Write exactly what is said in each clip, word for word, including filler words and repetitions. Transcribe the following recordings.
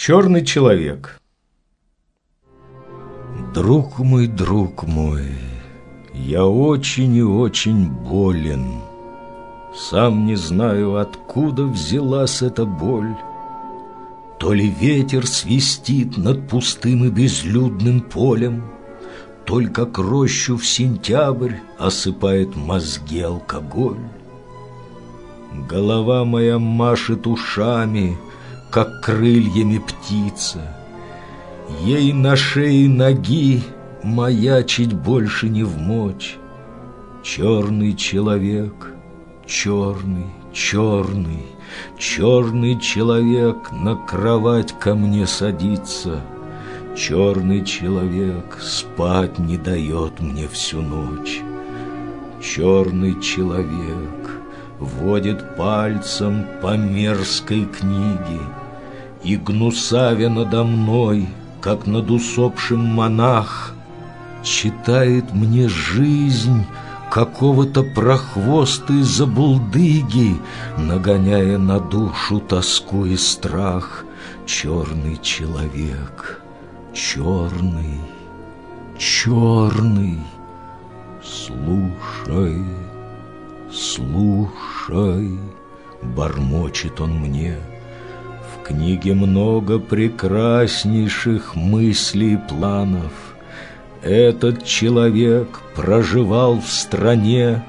Черный человек. Друг мой, друг мой, я очень и очень болен. Сам не знаю, откуда взялась эта боль. То ли ветер свистит над пустым и безлюдным полем, только к рощу в сентябрь осыпает мозги алкоголь. Голова моя машет ушами, как крыльями птица. Ей на шее ноги маячить больше не вмочь. Черный человек, черный, черный, черный человек на кровать ко мне садится. Черный человек спать не дает мне всю ночь. Черный человек водит пальцем по мерзкой книге и, гнусавя надо мной, как над усопшим монах, читает мне жизнь какого-то прохвоста забулдыги, нагоняя на душу тоску и страх. Черный человек, черный, черный, слушай, слушай, бормочет он мне. В книге много прекраснейших мыслей и планов. Этот человек проживал в стране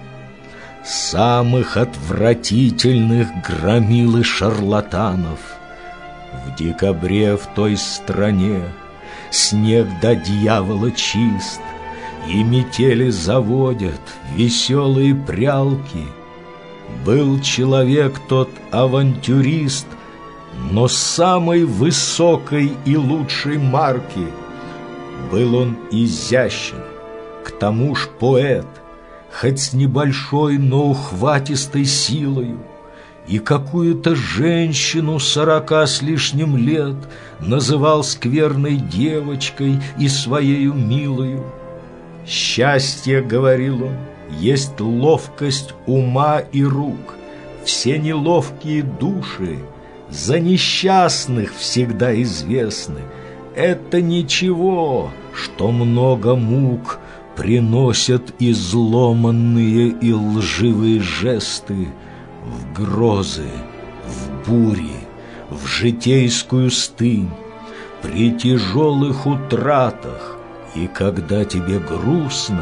самых отвратительных громил и шарлатанов. В декабре в той стране снег до дьявола чист, и метели заводят веселые прялки. Был человек тот авантюрист, но самой высокой и лучшей марки. Был он изящен, к тому ж поэт, хоть с небольшой, но ухватистой силою, и какую-то женщину сорока с лишним лет называл скверной девочкой и своею милою. Счастье, говорил он, есть ловкость ума и рук. Все неловкие души за несчастных всегда известны. Это ничего, что много мук приносят изломанные и лживые жесты в грозы, в бури, в житейскую стынь, при тяжелых утратах. И когда тебе грустно,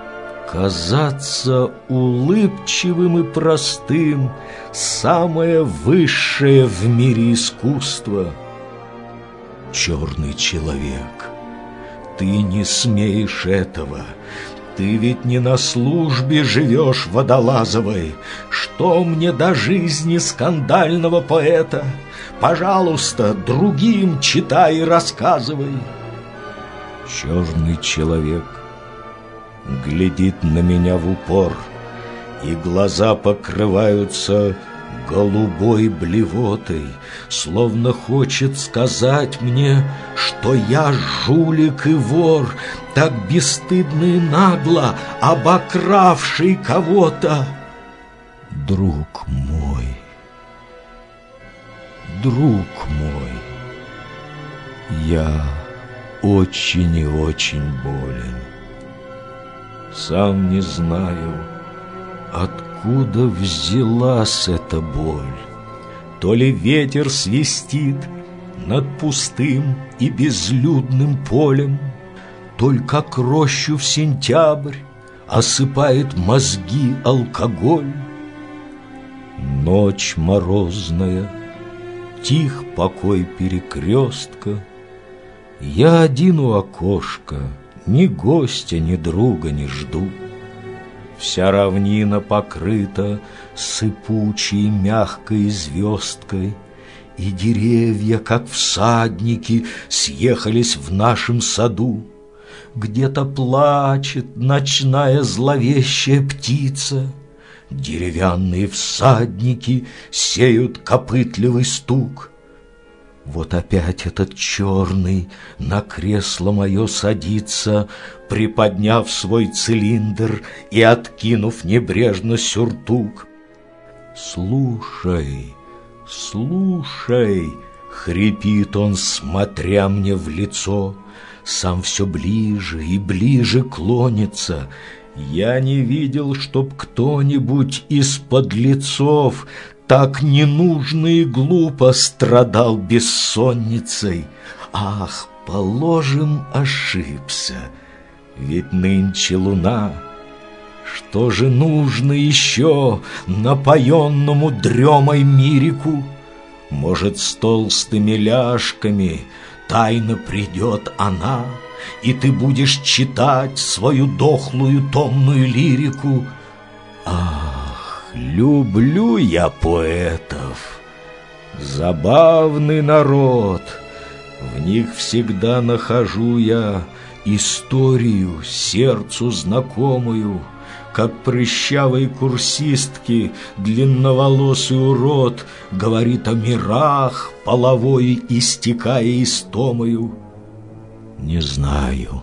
казаться улыбчивым и простым — самое высшее в мире искусство. Черный человек, ты не смеешь этого. Ты ведь не на службе живешь водолазовой. Что мне до жизни скандального поэта? Пожалуйста, другим читай и рассказывай. Черный человек глядит на меня в упор, и глаза покрываются голубой блевотой, словно хочет сказать мне, что я жулик и вор, так бесстыдно и нагло обокравший кого-то. Друг мой, друг мой, я очень и очень болен. Сам не знаю, откуда взялась эта боль. То ли ветер свистит над пустым и безлюдным полем, только к рощу в сентябрь осыпает мозги алкоголь. Ночь морозная, тих покой перекрестка. Я один у окошка, ни гостя, ни друга не жду. Вся равнина покрыта сыпучей мягкой звездкой, и деревья, как всадники, съехались в нашем саду. Где-то плачет ночная зловещая птица, деревянные всадники сеют копытливый стук. Вот опять этот черный на кресло мое садится, приподняв свой цилиндр и откинув небрежно сюртук. Слушай, слушай, Хрипит он, смотря мне в лицо, сам все ближе и ближе клонится. Я не видел, чтоб кто-нибудь из подлецов так ненужно и глупо страдал бессонницей. Ах, положим, ошибся, ведь нынче луна. Что же нужно еще напоенному дремой мирику? Может, с толстыми ляжками тайно придет она, и ты будешь читать свою дохлую томную лирику? Ах, люблю я поэтов, забавный народ, в них всегда нахожу я историю сердцу знакомую. Как прыщавой курсистки длинноволосый урод говорит о мирах, половой истекая истомою. Не знаю,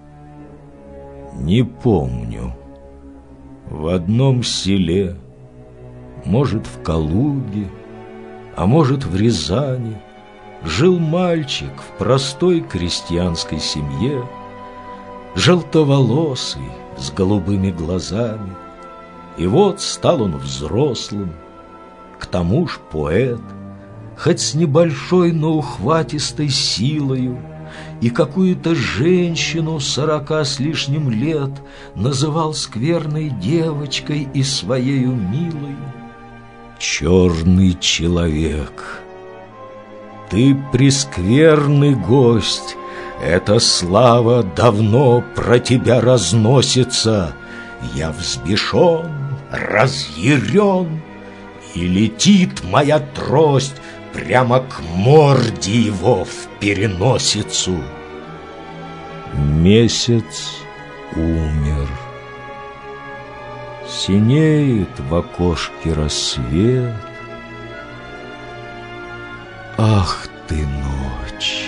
не помню. В одном селе, может, в Калуге, а может, в Рязани, жил мальчик в простой крестьянской семье, желтоволосый, с голубыми глазами. И вот стал он взрослым, к тому ж поэт, хоть с небольшой, но ухватистой силою, и какую-то женщину сорока с лишним лет называл скверной девочкой и своею милою. Черный человек, ты прескверный гость, эта слава давно про тебя разносится. Я взбешен, разъярен, и летит моя трость прямо к морде его в переносицу. Месяц умер. Синеет в окошке рассвет. Ах ты, ночь!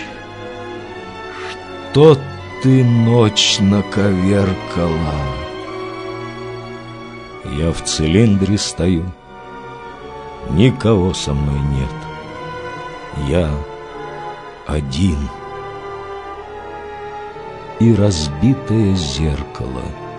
Что ты, ночь, наковеркала? Я в цилиндре стою, никого со мной нет. Я один. И разбитое зеркало